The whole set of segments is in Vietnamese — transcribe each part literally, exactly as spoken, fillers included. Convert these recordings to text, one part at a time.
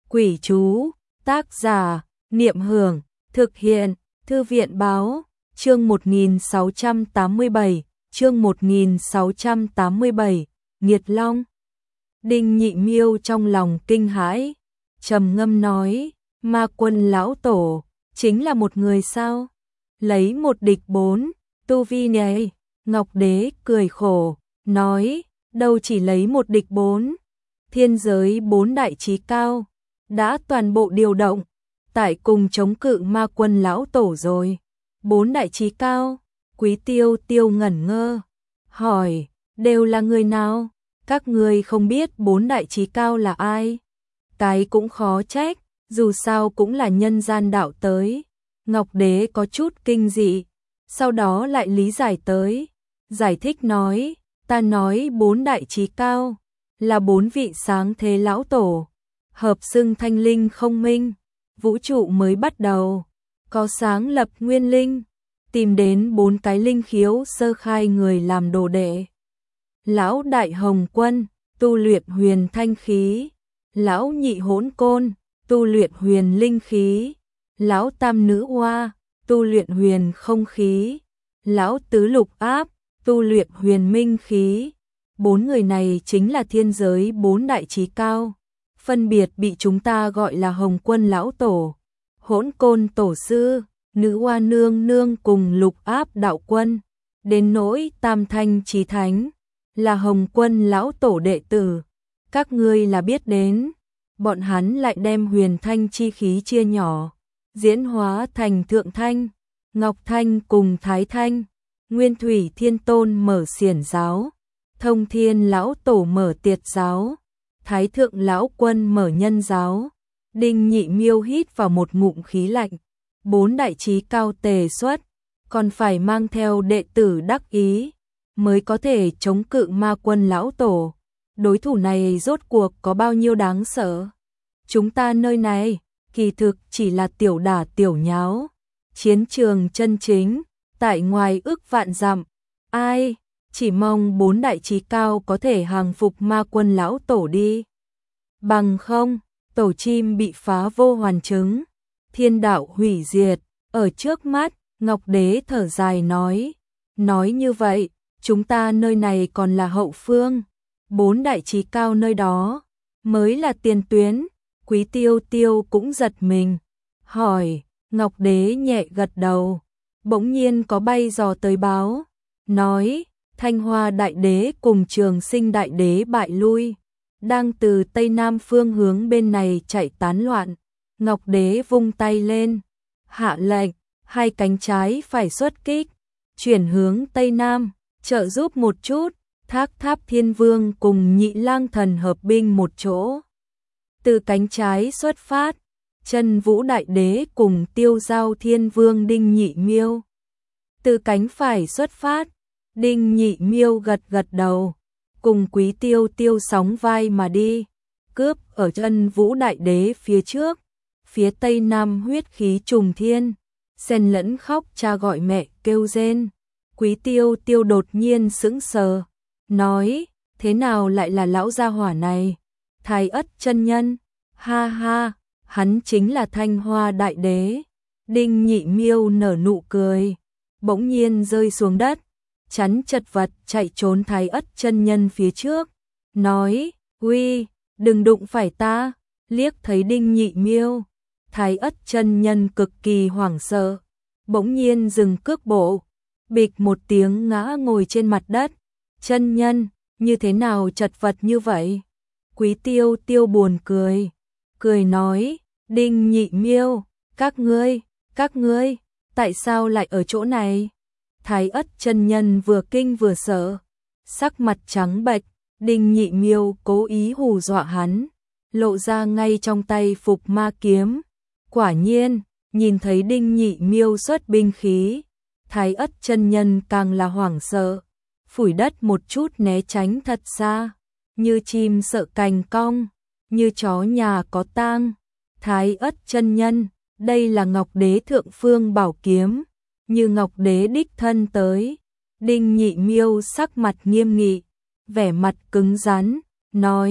Quỷ chú, tác giả, Niệm Hưởng, thực hiện, Thư viện Báo, chương một nghìn sáu trăm tám mươi bảy, chương một nghìn sáu trăm tám mươi bảy, Nghiệt Long. Đinh Nhị Miêu trong lòng kinh hãi, trầm ngâm nói, Ma Quân lão tổ, chính là một người sao? Lấy một địch bốn, tu vi này, Ngọc Đế cười khổ, nói, đâu chỉ lấy một địch bốn, thiên giới bốn đại chí cao, đã toàn bộ điều động, tại cùng chống cự Ma Quân lão tổ rồi. Bốn đại chí cao, Quý Tiêu Tiêu ngẩn ngơ, hỏi, đều là người nào? Các ngươi không biết bốn đại chí cao là ai? Cái cũng khó trách, dù sao cũng là nhân gian đạo tới. Ngọc Đế có chút kinh dị, sau đó lại lý giải tới, giải thích nói, ta nói bốn đại chí cao, là bốn vị sáng thế lão tổ, hợp xưng thanh linh không minh, vũ trụ mới bắt đầu, có sáng lập nguyên linh, tìm đến bốn cái linh khiếu sơ khai người làm đồ đệ. Lão Đại Hồng Quân, tu luyện huyền thanh khí, Lão Nhị Hỗn Côn, tu luyện huyền linh khí, Lão Tam Nữ Hoa, tu luyện huyền không khí, Lão Tứ Lục Áp, tu luyện huyền minh khí. Bốn người này chính là thiên giới bốn đại chí cao, phân biệt bị chúng ta gọi là Hồng Quân lão tổ, Hỗn Côn tổ sư, Nữ Hoa nương nương cùng Lục Áp đạo quân, đến nỗi Tam Thanh chí thánh, là Hồng Quân lão tổ đệ tử. Các ngươi là biết đến, bọn hắn lại đem huyền thanh chi khí chia nhỏ, diễn hóa thành Thượng Thanh, Ngọc Thanh cùng Thái Thanh. Nguyên Thủy Thiên Tôn mở xiển giáo, Thông Thiên lão tổ mở tiệt giáo, Thái Thượng lão quân mở nhân giáo. Đinh Nhị Miêu hít vào một ngụm khí lạnh, bốn đại chí cao tề xuất, còn phải mang theo đệ tử đắc ý, mới có thể chống cự Ma Quân lão tổ. Đối thủ này rốt cuộc có bao nhiêu đáng sợ? Chúng ta nơi này, kỳ thực chỉ là tiểu đả tiểu nháo, chiến trường chân chính, tại ngoài ước vạn dặm. Ai, chỉ mong bốn đại chí cao có thể hàng phục Ma Quân lão tổ đi. Bằng không, tổ chim bị phá vô hoàn chứng, thiên đạo hủy diệt, ở trước mắt. Ngọc Đế thở dài nói, nói như vậy, chúng ta nơi này còn là hậu phương, bốn đại chí cao nơi đó mới là tiền tuyến. Quý Tiêu Tiêu cũng giật mình, hỏi, Ngọc Đế nhẹ gật đầu, bỗng nhiên có bay dò tới báo, nói, Thanh Hoa đại đế cùng Trường Sinh đại đế bại lui, đang từ tây nam phương hướng bên này chạy tán loạn. Ngọc Đế vung tay lên, hạ lệnh, hai cánh trái phải xuất kích, chuyển hướng tây nam, trợ giúp một chút. Thác Tháp Thiên Vương cùng Nhị Lang Thần hợp binh một chỗ, từ cánh trái xuất phát. Chân Vũ đại đế cùng Tiêu Giao Thiên Vương Đinh Nhị Miêu từ cánh phải xuất phát. Đinh Nhị Miêu gật gật đầu, cùng Quý Tiêu Tiêu sóng vai mà đi, cướp ở Chân Vũ đại đế phía trước. Phía tây nam huyết khí trùng thiên, xen lẫn khóc cha gọi mẹ kêu rên. Quý Tiêu Tiêu đột nhiên sững sờ, nói, thế nào lại là lão gia hỏa này? Thái Ất chân nhân, ha ha, hắn chính là Thanh Hoa đại đế. Đinh Nhị Miêu nở nụ cười, bỗng nhiên rơi xuống đất, chắn chật vật chạy trốn Thái Ất chân nhân phía trước, nói, uy, đừng đụng phải ta. Liếc thấy Đinh Nhị Miêu, Thái Ất chân nhân cực kỳ hoảng sợ, bỗng nhiên dừng cước bộ, bịch một tiếng ngã ngồi trên mặt đất. Chân nhân, như thế nào chật vật như vậy? Quý Tiêu Tiêu buồn cười, cười nói, Đinh Nhị Miêu, các ngươi, các ngươi, tại sao lại ở chỗ này? Thái Ất chân nhân vừa kinh vừa sợ, sắc mặt trắng bệch. Đinh Nhị Miêu cố ý hù dọa hắn, lộ ra ngay trong tay Phục Ma kiếm. Quả nhiên, nhìn thấy Đinh Nhị Miêu xuất binh khí, Thái Ất chân nhân càng là hoảng sợ, phủi đất một chút né tránh thật xa, như chim sợ cành cong, như chó nhà có tang. Thái Ất chân nhân, đây là Ngọc Đế thượng phương bảo kiếm, như Ngọc Đế đích thân tới. Đinh Nhị Miêu sắc mặt nghiêm nghị, vẻ mặt cứng rắn, nói,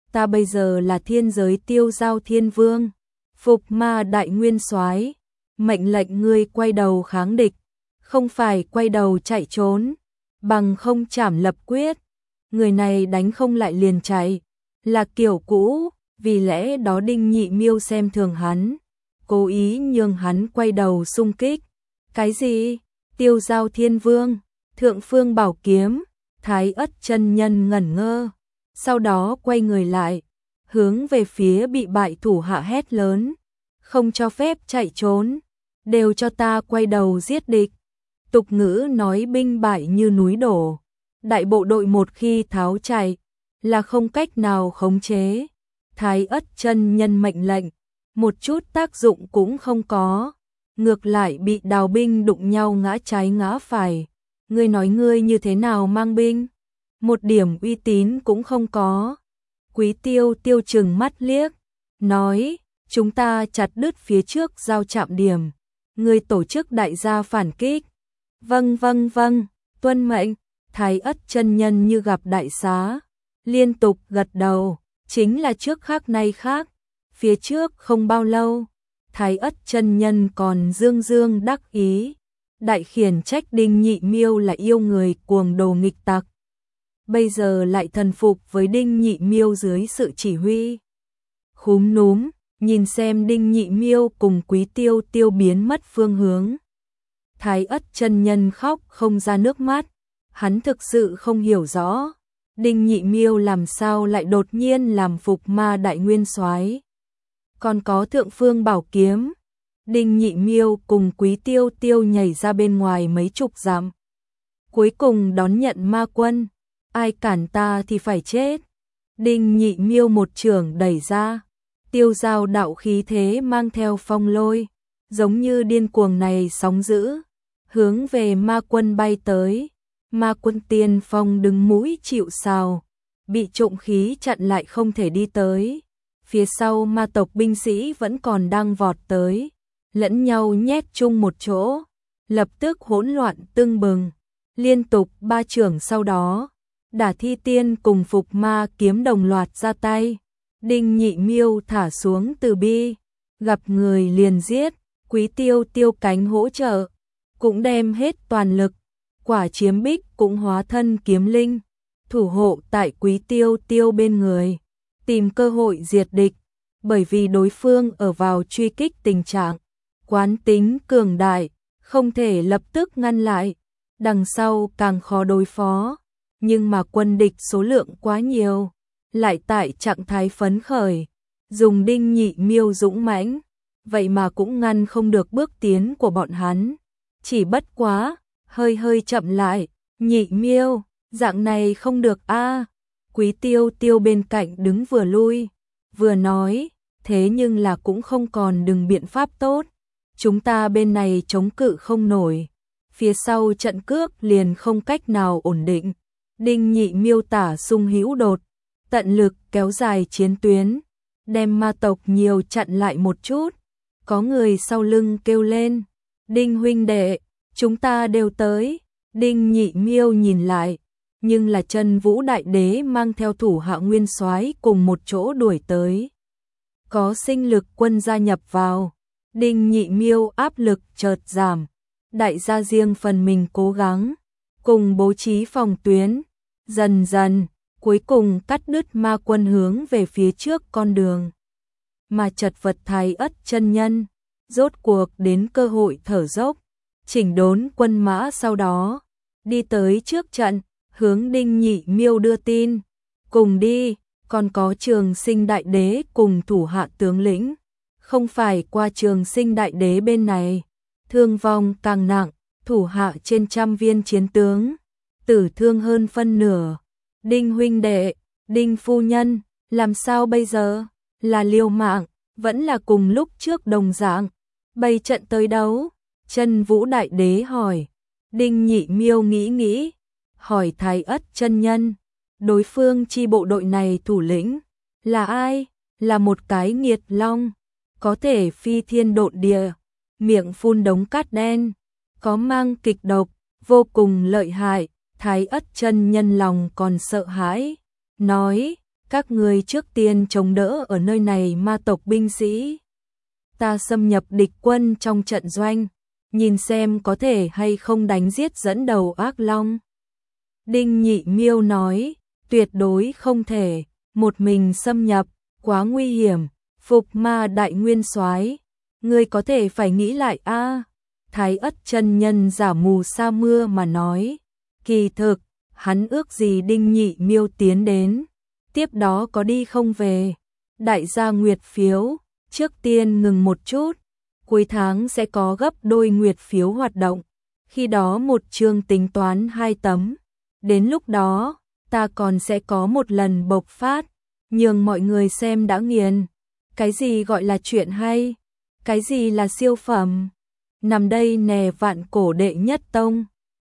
ta bây giờ là thiên giới Tiêu Giao Thiên Vương, Phục Ma Đại Nguyên Soái, mệnh lệnh ngươi quay đầu kháng địch, không phải quay đầu chạy trốn, bằng không trảm lập quyết. Người này đánh không lại liền chạy, là kiểu cũ, vì lẽ đó Đinh Nhị Miêu xem thường hắn, cố ý nhường hắn quay đầu xung kích. Cái gì? Tiêu Giao Thiên Vương, Thượng Phương Bảo Kiếm, Thái Ất chân nhân ngẩn ngơ, sau đó quay người lại, hướng về phía bị bại thủ hạ hét lớn, không cho phép chạy trốn, đều cho ta quay đầu giết địch. Tục ngữ nói binh bại như núi đổ, đại bộ đội một khi tháo chạy là không cách nào khống chế. Thái Ất chân nhân mệnh lệnh, một chút tác dụng cũng không có, ngược lại bị đào binh đụng nhau ngã trái ngã phải. Ngươi nói ngươi như thế nào mang binh? Một điểm uy tín cũng không có. Quý Tiêu Tiêu trừng mắt liếc, nói, chúng ta chặt đứt phía trước giao trạm điểm, ngươi tổ chức đại gia phản kích. Vâng vâng vâng, tuân mệnh. Thái Ất chân nhân như gặp đại xá, liên tục gật đầu, chính là trước khác nay khác. Phía trước không bao lâu, Thái Ất chân nhân còn dương dương đắc ý, đại khiển trách Đinh Nhị Miêu là yêu người cuồng đồ nghịch tặc. Bây giờ lại thần phục với Đinh Nhị Miêu dưới sự chỉ huy. Khúm núm, nhìn xem Đinh Nhị Miêu cùng Quý Tiêu Tiêu biến mất phương hướng. Thái Ất chân nhân khóc không ra nước mắt, hắn thực sự không hiểu rõ, Đinh Nhị Miêu làm sao lại đột nhiên làm Phục Ma Đại Nguyên Soái, còn có Thượng Phương Bảo Kiếm. Đinh Nhị Miêu cùng Quý Tiêu Tiêu nhảy ra bên ngoài mấy chục dặm, cuối cùng đón nhận ma quân, ai cản ta thì phải chết. Đinh Nhị Miêu một chưởng đẩy ra, tiêu giao đạo khí thế mang theo phong lôi, giống như điên cuồng này sóng dữ, hướng về ma quân bay tới. Ma quân tiên phong đứng mũi chịu sào, bị trộm khí chặn lại không thể đi tới. Phía sau ma tộc binh sĩ vẫn còn đang vọt tới, lẫn nhau nhét chung một chỗ, lập tức hỗn loạn tưng bừng. Liên tục ba chưởng sau đó, Đả Thi Tiên cùng Phục Ma kiếm đồng loạt ra tay. Đinh Nhị Miêu thả xuống từ bi, gặp người liền giết. Quý Tiêu Tiêu cánh hỗ trợ, cũng đem hết toàn lực. Quả Chiếm Bích cũng hóa thân kiếm linh, thủ hộ tại Quý Tiêu Tiêu bên người, tìm cơ hội diệt địch, bởi vì đối phương ở vào truy kích tình trạng, quán tính cường đại, không thể lập tức ngăn lại, đằng sau càng khó đối phó, nhưng mà quân địch số lượng quá nhiều, lại tại trạng thái phấn khởi, dùng Đinh Nhị Miêu dũng mãnh, vậy mà cũng ngăn không được bước tiến của bọn hắn, chỉ bất quá hơi hơi chậm lại. Nhị Miêu, dạng này không được a. Quý Tiêu Tiêu bên cạnh đứng vừa lui, vừa nói, thế nhưng là cũng không còn đừng biện pháp tốt, chúng ta bên này chống cự không nổi, phía sau trận cước liền không cách nào ổn định. Đinh Nhị Miêu tả sung hữu đột, tận lực kéo dài chiến tuyến, đem ma tộc nhiều chặn lại một chút. Có người sau lưng kêu lên, Đinh huynh đệ, chúng ta đều tới. Đinh Nhị Miêu nhìn lại, nhưng là Chân Vũ Đại Đế mang theo thủ hạ nguyên soái cùng một chỗ đuổi tới. Có sinh lực quân gia nhập vào, Đinh Nhị Miêu áp lực chợt giảm, đại gia riêng phần mình cố gắng, cùng bố trí phòng tuyến, dần dần, cuối cùng cắt đứt ma quân hướng về phía trước con đường. Mà chật vật Thái Ất chân nhân, rốt cuộc đến cơ hội thở dốc, chỉnh đốn quân mã sau đó, đi tới trước trận, hướng Đinh Nhị Miêu đưa tin, cùng đi, còn có Trường Sinh Đại Đế cùng thủ hạ tướng lĩnh, không phải qua Trường Sinh Đại Đế bên này, thương vong càng nặng, thủ hạ trên trăm viên chiến tướng, tử thương hơn phân nửa. Đinh huynh đệ, Đinh phu nhân, làm sao bây giờ, là liều mạng, vẫn là cùng lúc trước đồng dạng, bày trận tới đấu? Chân Vũ Đại Đế hỏi. Đinh Nhị Miêu nghĩ nghĩ, hỏi Thái Ất chân nhân, đối phương chi bộ đội này thủ lĩnh là ai? Là một cái nghiệt long, có thể phi thiên độn địa, miệng phun đống cát đen, có mang kịch độc, vô cùng lợi hại. Thái Ất chân nhân lòng còn sợ hãi, nói, các ngươi trước tiên chống đỡ ở nơi này ma tộc binh sĩ. Ta xâm nhập địch quân trong trận doanh, nhìn xem có thể hay không đánh giết dẫn đầu ác long. Đinh Nhị Miêu nói, tuyệt đối không thể, một mình xâm nhập, quá nguy hiểm, Phục Ma đại nguyên soái, ngươi có thể phải nghĩ lại a. Thái Ất chân nhân giả mù sa mưa mà nói, kỳ thực, hắn ước gì Đinh Nhị Miêu tiến đến, tiếp đó có đi không về. Đại gia nguyệt phiếu, trước tiên ngừng một chút, cuối tháng sẽ có gấp đôi nguyệt phiếu hoạt động, khi đó một chương tính toán hai tấm, đến lúc đó, ta còn sẽ có một lần bộc phát, nhường mọi người xem đã nghiền, cái gì gọi là chuyện hay, cái gì là siêu phẩm, nằm đây nè vạn cổ đệ nhất tông.